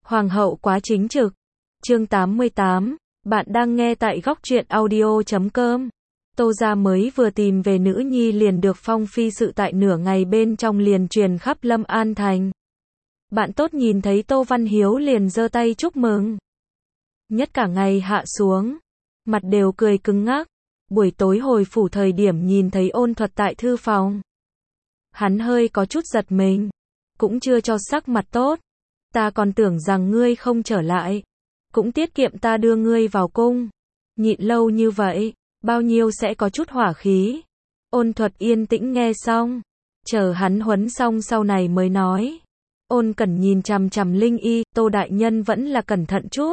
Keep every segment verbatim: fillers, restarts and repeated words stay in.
Hoàng hậu quá chính trực. Chương tám mươi tám, bạn đang nghe tại góc truyện audio chấm com. Tô gia mới vừa tìm về nữ nhi liền được phong phi sự tại nửa ngày bên trong liền truyền khắp Lâm An thành. Bạn tốt nhìn thấy Tô Văn Hiếu liền giơ tay chúc mừng. Nhất cả ngày hạ xuống, mặt đều cười cứng ngắc. Buổi tối hồi phủ thời điểm nhìn thấy Ôn Thuật tại thư phòng, hắn hơi có chút giật mình, cũng chưa cho sắc mặt tốt. Ta còn tưởng rằng ngươi không trở lại, cũng tiết kiệm ta đưa ngươi vào cung. Nhịn lâu như vậy, bao nhiêu sẽ có chút hỏa khí. Ôn Thuật yên tĩnh nghe xong, chờ hắn huấn xong sau này mới nói. Ôn Cẩn nhìn chằm chằm Linh Y, Tô đại nhân vẫn là cẩn thận chút.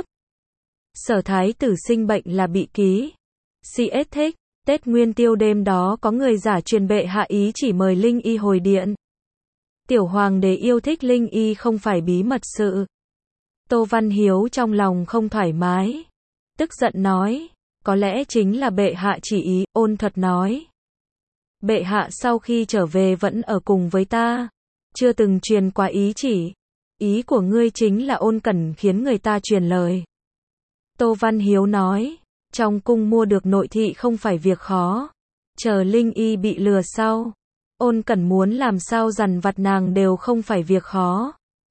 Sở thái tử sinh bệnh là bị ký xê ét thích. Tết Nguyên Tiêu đêm đó có người giả truyền bệ hạ ý chỉ mời Linh Y hồi điện. Tiểu hoàng đế yêu thích Linh Y không phải bí mật sự. Tô Văn Hiếu trong lòng không thoải mái, tức giận nói, có lẽ chính là bệ hạ chỉ ý. Ôn Thuật nói, bệ hạ sau khi trở về vẫn ở cùng với ta, chưa từng truyền qua ý chỉ. Ý của ngươi chính là Ôn Cẩn khiến người ta truyền lời. Tô Văn Hiếu nói, trong cung mua được nội thị không phải việc khó. Chờ Linh Y bị lừa sau, Ôn Cẩn muốn làm sao dằn vặt nàng đều không phải việc khó.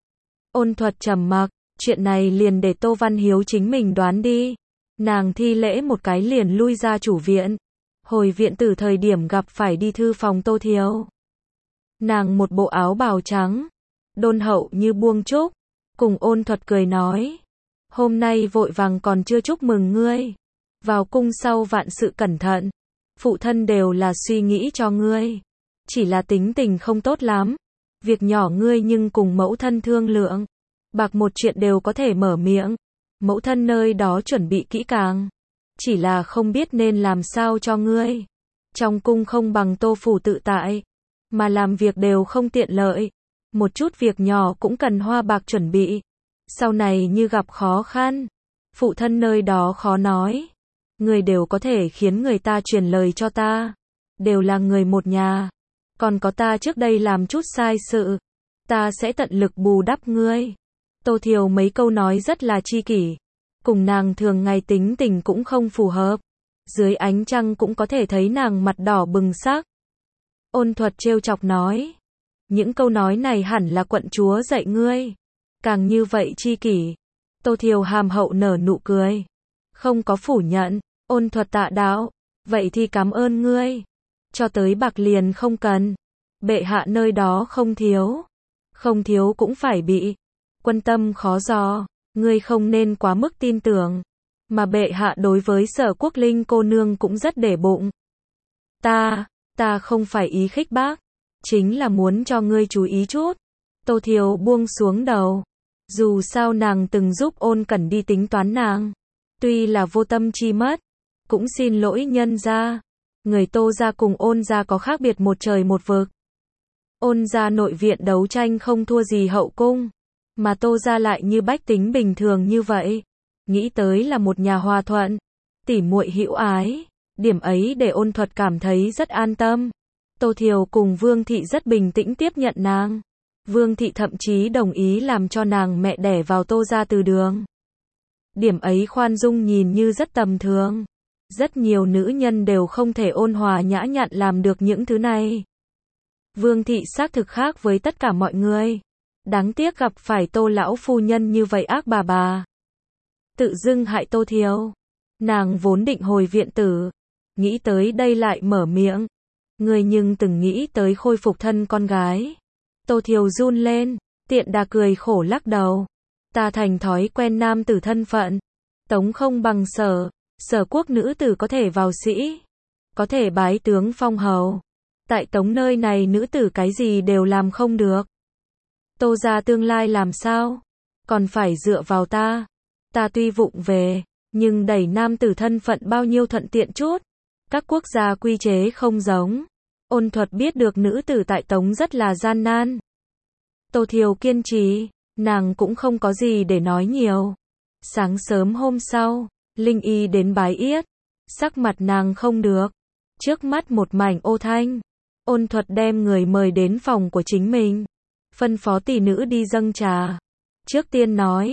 Ôn Thuật trầm mặc, chuyện này liền để Tô Văn Hiếu chính mình đoán đi. Nàng thi lễ một cái liền lui ra chủ viện. Hồi viện từ thời điểm gặp phải đi thư phòng Tô Thiếu. Nàng một bộ áo bào trắng, đôn hậu như buông trúc, cùng Ôn Thuật cười nói, hôm nay vội vàng còn chưa chúc mừng ngươi. Vào cung sau vạn sự cẩn thận, phụ thân đều là suy nghĩ cho ngươi. Chỉ là tính tình không tốt lắm. Việc nhỏ ngươi nhưng cùng mẫu thân thương lượng. Bạc một chuyện đều có thể mở miệng. Mẫu thân nơi đó chuẩn bị kỹ càng. Chỉ là không biết nên làm sao cho ngươi. Trong cung không bằng Tô phủ tự tại, mà làm việc đều không tiện lợi. Một chút việc nhỏ cũng cần hoa bạc chuẩn bị. Sau này như gặp khó khăn, phụ thân nơi đó khó nói. Người đều có thể khiến người ta truyền lời cho ta. Đều là người một nhà. Còn có ta trước đây làm chút sai sự, ta sẽ tận lực bù đắp ngươi. Tô Thiều mấy câu nói rất là chi kỷ. Cùng nàng thường ngày tính tình cũng không phù hợp. Dưới ánh trăng cũng có thể thấy nàng mặt đỏ bừng sắc. Ôn Thuật trêu chọc nói, những câu nói này hẳn là quận chúa dạy ngươi. Càng như vậy chi kỷ. Tô Thiều hàm hậu nở nụ cười, không có phủ nhận. Ôn Thuật tạ đạo, vậy thì cảm ơn ngươi. Cho tới bạc liền không cần. Bệ hạ nơi đó không thiếu. Không thiếu cũng phải bị. Quân tâm khó dò. Ngươi không nên quá mức tin tưởng. Mà bệ hạ đối với Sở Quốc Linh cô nương cũng rất để bụng. Ta, ta không phải ý khích bác. Chính là muốn cho ngươi chú ý chút. Tô Thiều buông xuống đầu. Dù sao nàng từng giúp Ôn Cẩn đi tính toán nàng. Tuy là vô tâm chi mất, cũng xin lỗi nhân gia. Người Tô gia cùng Ôn gia có khác biệt một trời một vực. Ôn gia nội viện đấu tranh không thua gì hậu cung, mà Tô gia lại như bách tính bình thường như vậy. Nghĩ tới là một nhà hòa thuận, tỉ muội hữu ái. Điểm ấy để Ôn Thuật cảm thấy rất an tâm. Tô Thiều cùng Vương thị rất bình tĩnh tiếp nhận nàng. Vương thị thậm chí đồng ý làm cho nàng mẹ đẻ vào Tô gia từ đường. Điểm ấy khoan dung nhìn như rất tầm thường. Rất nhiều nữ nhân đều không thể ôn hòa nhã nhặn làm được những thứ này. Vương thị xác thực khác với tất cả mọi người. Đáng tiếc gặp phải Tô lão phu nhân như vậy ác bà bà. Tự dưng hại Tô Thiều. Nàng vốn định hồi viện tử, nghĩ tới đây lại mở miệng. Người nhưng từng nghĩ tới khôi phục thân con gái. Tô Thiều run lên, tiện đà cười khổ lắc đầu. Ta thành thói quen nam tử thân phận. Tống không bằng Sở. Sở Quốc nữ tử có thể vào sĩ, có thể bái tướng phong hầu. Tại Tống nơi này nữ tử cái gì đều làm không được. Tô gia tương lai làm sao? Còn phải dựa vào ta. Ta tuy vụng về, nhưng đẩy nam tử thân phận bao nhiêu thuận tiện chút. Các quốc gia quy chế không giống. Ôn Thuật biết được nữ tử tại Tống rất là gian nan. Tô Thiều kiên trì, nàng cũng không có gì để nói nhiều. Sáng sớm hôm sau, Linh Y đến bái yết. Sắc mặt nàng không được. Trước mắt một mảnh ô thanh. Ôn Thuật đem người mời đến phòng của chính mình. Phân phó tỷ nữ đi dâng trà. Trước tiên nói,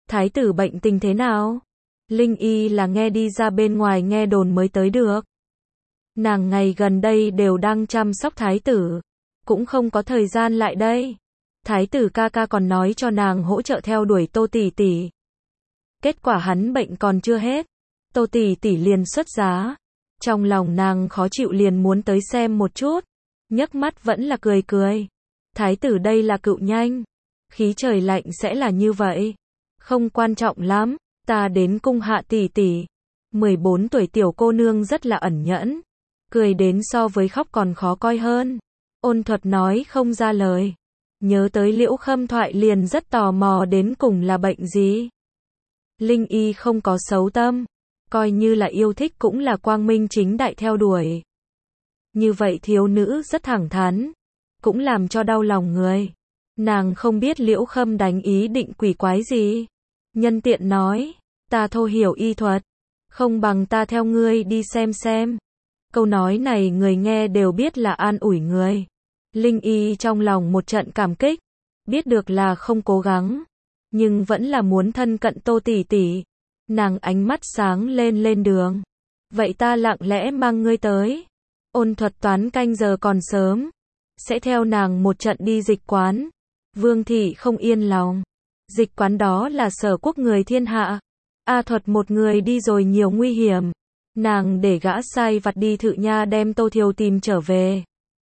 Thái tử bệnh tình thế nào? Linh Y là nghe đi ra bên ngoài nghe đồn mới tới được. Nàng ngày gần đây đều đang chăm sóc thái tử, cũng không có thời gian lại đây. Thái tử ca ca còn nói cho nàng hỗ trợ theo đuổi Tô tỷ tỷ. Kết quả hắn bệnh còn chưa hết, Tô tỷ tỷ liền xuất giá. Trong lòng nàng khó chịu liền muốn tới xem một chút, nhấc mắt vẫn là cười cười. Thái tử đây là cựu nhanh, khí trời lạnh sẽ là như vậy. Không quan trọng lắm, ta đến cung hạ tỷ tỷ. mười bốn tuổi tiểu cô nương rất là ẩn nhẫn, cười đến so với khóc còn khó coi hơn. Ôn Thuật nói không ra lời. Nhớ tới Liễu Khâm thoại liền rất tò mò đến cùng là bệnh gì. Linh Y không có xấu tâm, coi như là yêu thích cũng là quang minh chính đại theo đuổi. Như vậy thiếu nữ rất thẳng thắn, cũng làm cho đau lòng người. Nàng không biết Liễu Khâm đánh ý định quỷ quái gì. Nhân tiện nói, ta thô hiểu y thuật, không bằng ta theo ngươi đi xem xem. Câu nói này người nghe đều biết là an ủi người. Linh Y trong lòng một trận cảm kích, biết được là không cố gắng, nhưng vẫn là muốn thân cận Tô tỷ tỷ. Nàng ánh mắt sáng lên lên đường. Vậy ta lặng lẽ mang ngươi tới. Ôn Thuật toán canh giờ còn sớm, sẽ theo nàng một trận đi dịch quán. Vương thị không yên lòng. Dịch quán đó là sở quốc người thiên hạ. A Thuật một người đi rồi nhiều nguy hiểm. Nàng để gã sai vặt đi Thự Nha đem Tô Thiều tìm trở về.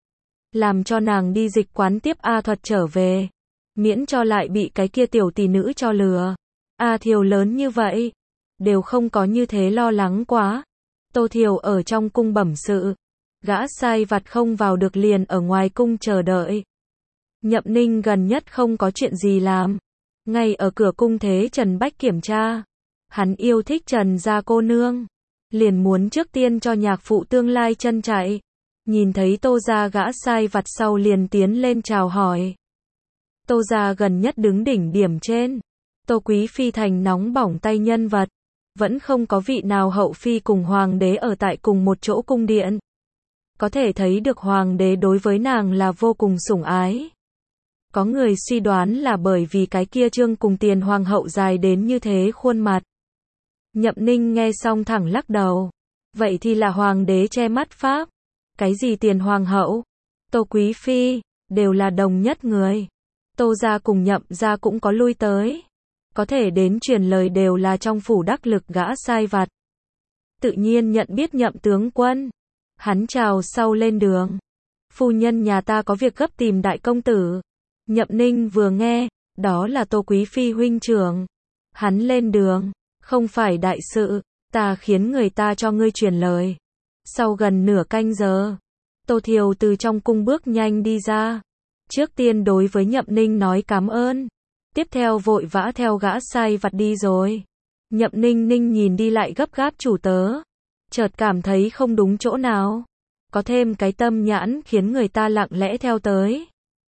Làm cho nàng đi dịch quán tiếp A Thuật trở về. Miễn cho lại bị cái kia tiểu tỷ nữ cho lừa. A Thiều lớn như vậy, đều không có như thế lo lắng quá. Tô Thiều ở trong cung bẩm sự. Gã sai vặt không vào được liền ở ngoài cung chờ đợi. Nhậm Ninh gần nhất không có chuyện gì làm. Ngay ở cửa cung thế Trần Bách kiểm tra. Hắn yêu thích Trần gia cô nương. Liền muốn trước tiên cho nhạc phụ tương lai chân chạy. Nhìn thấy Tô gia gã sai vặt sau liền tiến lên chào hỏi. Tô gia gần nhất đứng đỉnh điểm trên. Tô Quý Phi thành nóng bỏng tay nhân vật. Vẫn không có vị nào hậu phi cùng hoàng đế ở tại cùng một chỗ cung điện. Có thể thấy được hoàng đế đối với nàng là vô cùng sủng ái. Có người suy đoán là bởi vì cái kia trương cùng tiền hoàng hậu dài đến như thế khuôn mặt. Nhậm Ninh nghe xong thẳng lắc đầu. Vậy thì là hoàng đế che mắt pháp. Cái gì tiền hoàng hậu, Tô Quý Phi, đều là đồng nhất người. Tô gia cùng Nhậm gia cũng có lui tới. Có thể đến truyền lời đều là trong phủ đắc lực gã sai vặt. Tự nhiên nhận biết Nhậm tướng quân. Hắn chào sau lên đường. Phu nhân nhà ta có việc gấp tìm đại công tử. Nhậm Ninh vừa nghe, đó là Tô Quý Phi huynh trưởng. Hắn lên đường, không phải đại sự, ta khiến người ta cho ngươi truyền lời. Sau gần nửa canh giờ, Tô Thiều từ trong cung bước nhanh đi ra. Trước tiên đối với Nhậm Ninh nói cảm ơn. Tiếp theo vội vã theo gã sai vặt đi rồi. Nhậm Ninh Ninh nhìn đi lại gấp gáp chủ tớ. Chợt cảm thấy không đúng chỗ nào. Có thêm cái tâm nhãn khiến người ta lặng lẽ theo tới.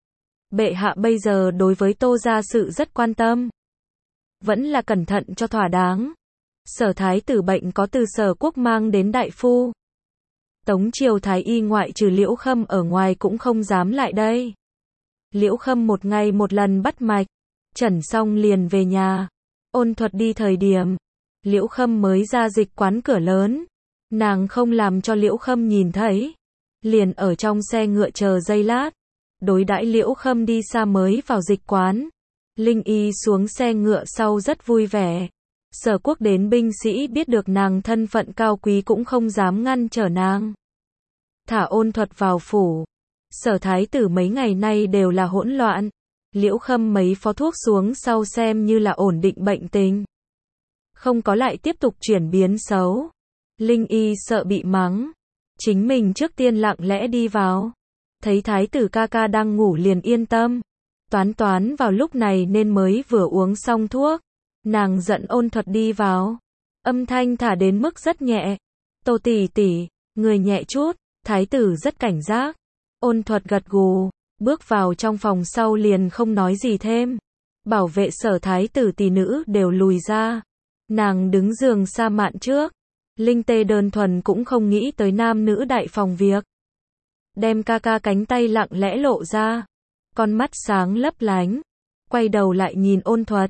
Bệ hạ bây giờ đối với Tô gia sự rất quan tâm. Vẫn là cẩn thận cho thỏa đáng. Sở thái tử bệnh có từ Sở quốc mang đến đại phu. Tống triều thái y ngoại trừ Liễu Khâm ở ngoài cũng không dám lại đây. Liễu Khâm một ngày một lần bắt mạch, chẩn xong liền về nhà. Ôn Thuật đi thời điểm, Liễu Khâm mới ra dịch quán cửa lớn. Nàng không làm cho Liễu Khâm nhìn thấy, liền ở trong xe ngựa chờ giây lát. Đối đãi Liễu Khâm đi xa mới vào dịch quán. Linh Y xuống xe ngựa sau rất vui vẻ. Sở quốc đến binh sĩ biết được nàng thân phận cao quý cũng không dám ngăn trở nàng. Thả Ôn Thuật vào phủ. Sở thái tử mấy ngày nay đều là hỗn loạn. Liễu Khâm mấy phó thuốc xuống sau xem như là ổn định bệnh tình. Không có lại tiếp tục chuyển biến xấu. Linh Y sợ bị mắng. Chính mình trước tiên lặng lẽ đi vào. Thấy thái tử ca ca đang ngủ liền yên tâm. Toán toán vào lúc này nên mới vừa uống xong thuốc. Nàng giận Ôn Thuật đi vào. Âm thanh thả đến mức rất nhẹ. Tô tỷ tỷ, người nhẹ chút. Thái tử rất cảnh giác. Ôn Thuật gật gù, bước vào trong phòng sau liền không nói gì thêm. Bảo vệ sở thái tử tỷ nữ đều lùi ra. Nàng đứng giường sa mạn trước. Linh Tê đơn thuần cũng không nghĩ tới nam nữ đại phòng việc. Đem ca ca cánh tay lặng lẽ lộ ra. Con mắt sáng lấp lánh. Quay đầu lại nhìn Ôn Thuật.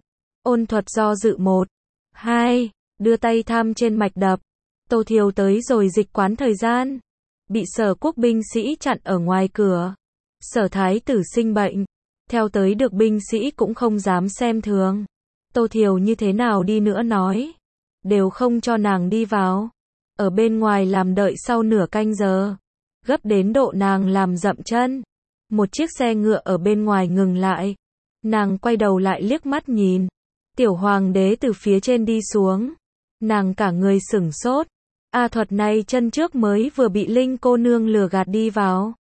Ôn Thuật do dự một, hai, đưa tay tham trên mạch đập. Tô Thiều tới rồi dịch quán thời gian, bị Sở Quốc binh sĩ chặn ở ngoài cửa. Sở thái tử sinh bệnh, theo tới được binh sĩ cũng không dám xem thường. Tô Thiều như thế nào đi nữa nói, đều không cho nàng đi vào. Ở bên ngoài làm đợi sau nửa canh giờ, gấp đến độ nàng làm dậm chân. Một chiếc xe ngựa ở bên ngoài ngừng lại. Nàng quay đầu lại liếc mắt nhìn. Tiểu hoàng đế từ phía trên đi xuống. Nàng cả người sửng sốt. A Thuật này chân trước mới vừa bị Linh cô nương lừa gạt đi vào.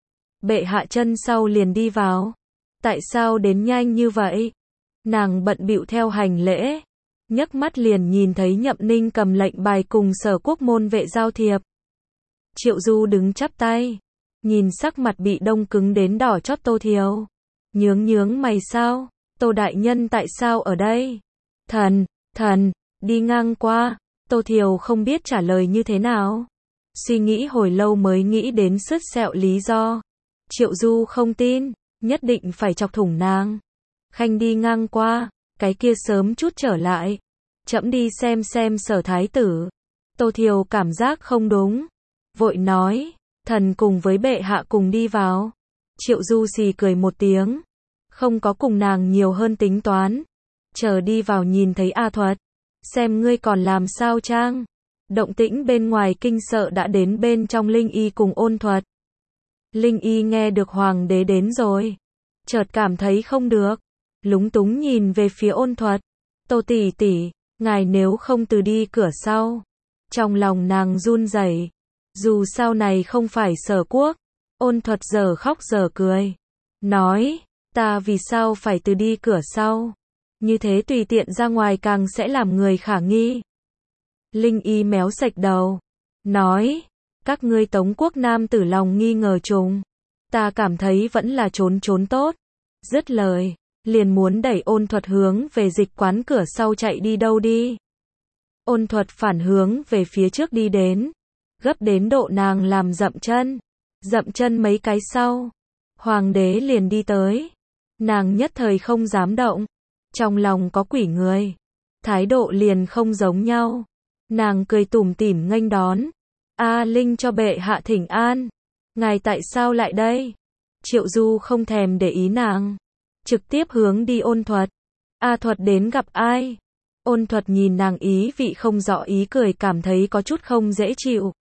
Bệ hạ chân sau liền đi vào. Tại sao đến nhanh như vậy? Nàng bận bịu theo hành lễ. Nhấc mắt liền nhìn thấy Nhậm Ninh cầm lệnh bài cùng Sở Quốc môn vệ giao thiệp. Triệu Du đứng chắp tay. Nhìn sắc mặt bị đông cứng đến đỏ chót Tô Thiều. Nhướng nhướng mày sao? Tô đại nhân tại sao ở đây? Thần, thần, đi ngang qua. Tô Thiều không biết trả lời như thế nào. Suy nghĩ hồi lâu mới nghĩ đến sứt sẹo lý do. Triệu Du không tin, nhất định phải chọc thủng nàng. Khanh đi ngang qua, cái kia sớm chút trở lại. Trẫm đi xem xem Sở thái tử. Tô Thiều cảm giác không đúng. Vội nói, thần cùng với bệ hạ cùng đi vào. Triệu Du xì cười một tiếng. Không có cùng nàng nhiều hơn tính toán. Chờ đi vào nhìn thấy A Thuật. Xem ngươi còn làm sao trang. Động tĩnh bên ngoài kinh sợ đã đến bên trong Linh Y cùng Ôn Thuật. Linh Y nghe được hoàng đế đến rồi. Chợt cảm thấy không được. Lúng túng nhìn về phía Ôn Thuật. Tô tỷ tỷ, ngài nếu không từ đi cửa sau. Trong lòng nàng run rẩy. Dù sao này không phải Sở Quốc. Ôn Thuật giờ khóc giờ cười. Nói, ta vì sao phải từ đi cửa sau? Như thế tùy tiện ra ngoài càng sẽ làm người khả nghi. Linh Y méo sạch đầu. Nói, các ngươi Tống quốc nam tử lòng nghi ngờ trùng. Ta cảm thấy vẫn là trốn trốn tốt. Dứt lời, liền muốn đẩy Ôn Thuật hướng về dịch quán cửa sau chạy đi đâu đi. Ôn Thuật phản hướng về phía trước đi đến. Gấp đến độ nàng làm dậm chân. Dậm chân mấy cái sau. Hoàng đế liền đi tới. Nàng nhất thời không dám động. Trong lòng có quỷ người. Thái độ liền không giống nhau. Nàng cười tủm tỉm nghênh đón. A Linh cho bệ hạ thỉnh an. Ngài tại sao lại đây? Triệu Du không thèm để ý nàng. Trực tiếp hướng đi Ôn Thuật. A Thuật đến gặp ai? Ôn Thuật nhìn nàng ý vị không rõ ý cười cảm thấy có chút không dễ chịu.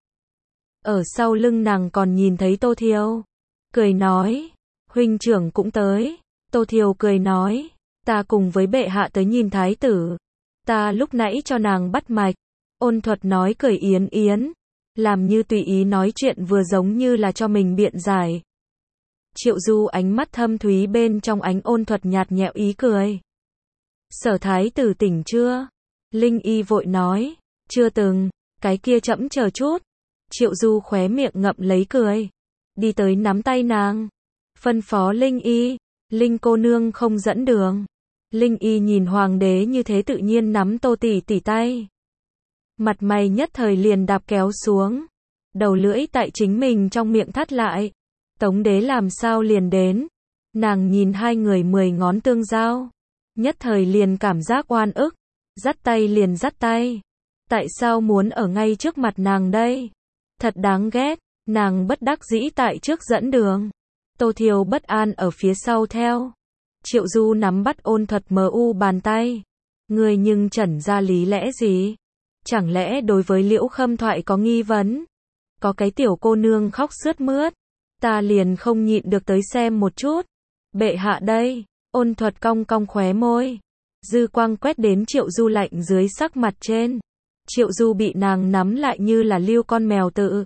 Ở sau lưng nàng còn nhìn thấy Tô Thiều. Cười nói. Huynh trưởng cũng tới. Tô Thiều cười nói. Ta cùng với bệ hạ tới nhìn thái tử. Ta lúc nãy cho nàng bắt mạch. Ôn Thuật nói cười yến yến. Làm như tùy ý nói chuyện vừa giống như là cho mình biện giải. Triệu Du ánh mắt thâm thúy bên trong ánh Ôn Thuật nhạt nhẽo ý cười. Sở thái tử tỉnh chưa? Linh Y vội nói. Chưa từng, cái kia chậm chờ chút. Triệu Du khóe miệng ngậm lấy cười. Đi tới nắm tay nàng. Phân phó Linh Y. Linh cô nương không dẫn đường. Linh Y nhìn hoàng đế như thế tự nhiên nắm Tô tỷ tỷ tay. Mặt mày nhất thời liền đạp kéo xuống. Đầu lưỡi tại chính mình trong miệng thắt lại. Tống đế làm sao liền đến. Nàng nhìn hai người mười ngón tương giao. Nhất thời liền cảm giác oan ức. Dắt tay liền dắt tay. Tại sao muốn ở ngay trước mặt nàng đây? Thật đáng ghét. Nàng bất đắc dĩ tại trước dẫn đường. Tô Thiều bất an ở phía sau theo. Triệu Du nắm bắt Ôn Thuật mờ u bàn tay. Người nhưng chẩn ra lý lẽ gì? Chẳng lẽ đối với Liễu Khâm thoại có nghi vấn? Có cái tiểu cô nương khóc sướt mướt. Ta liền không nhịn được tới xem một chút. Bệ hạ đây. Ôn Thuật cong cong khóe môi. Dư quang quét đến Triệu Du lạnh dưới sắc mặt trên. Triệu Du bị nàng nắm lại như là lưu con mèo tự.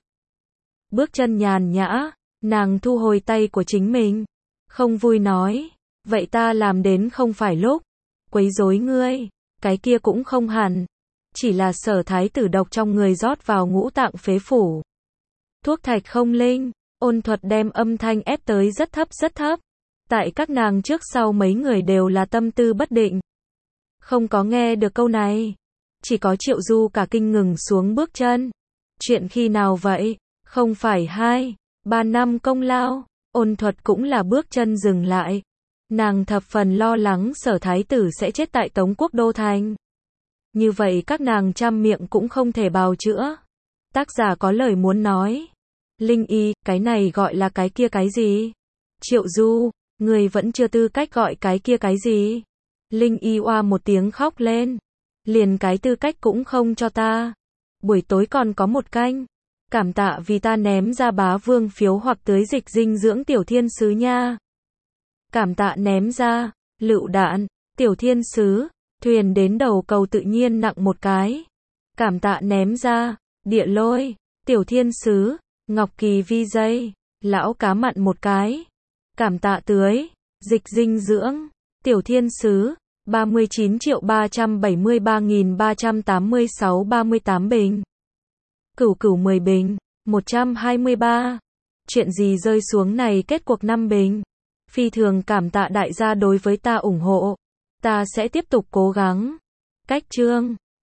Bước chân nhàn nhã. Nàng thu hồi tay của chính mình. Không vui nói. Vậy ta làm đến không phải lúc. Quấy rối ngươi. Cái kia cũng không hẳn. Chỉ là Sở thái tử độc trong người rót vào ngũ tạng phế phủ. Thuốc thạch không linh. Ôn Thuật đem âm thanh ép tới rất thấp rất thấp. Tại các nàng trước sau mấy người đều là tâm tư bất định. Không có nghe được câu này. Chỉ có Triệu Du cả kinh ngừng xuống bước chân. Chuyện khi nào vậy? Không phải hai, ba năm công lao. Ôn Thuật cũng là bước chân dừng lại. Nàng thập phần lo lắng Sở thái tử sẽ chết tại Tống Quốc Đô Thành. Như vậy các nàng trăm miệng cũng không thể bào chữa. Tác giả có lời muốn nói. Linh Y, cái này gọi là cái kia cái gì? Triệu Du, người vẫn chưa tư cách gọi cái kia cái gì? Linh Y oa một tiếng khóc lên. Liền cái tư cách cũng không cho ta. Buổi tối còn có một canh. Cảm tạ vì ta ném ra bá vương phiếu hoặc tưới dịch dinh dưỡng tiểu thiên sứ nha. Cảm tạ ném ra, lựu đạn, tiểu thiên sứ, thuyền đến đầu cầu tự nhiên nặng một cái. Cảm tạ ném ra, địa lôi, tiểu thiên sứ, ngọc kỳ vi dây, lão cá mặn một cái. Cảm tạ tưới, dịch dinh dưỡng, tiểu thiên sứ, ba mươi chín triệu ba trăm bảy mươi ba nghìn ba trăm tám mươi sáu ba mươi tám bình. Cửu cửu mười bình, một trăm hai mươi ba. Chuyện gì rơi xuống này kết cuộc năm bình. Phi thường cảm tạ đại gia đối với ta ủng hộ. Ta sẽ tiếp tục cố gắng. Cách chương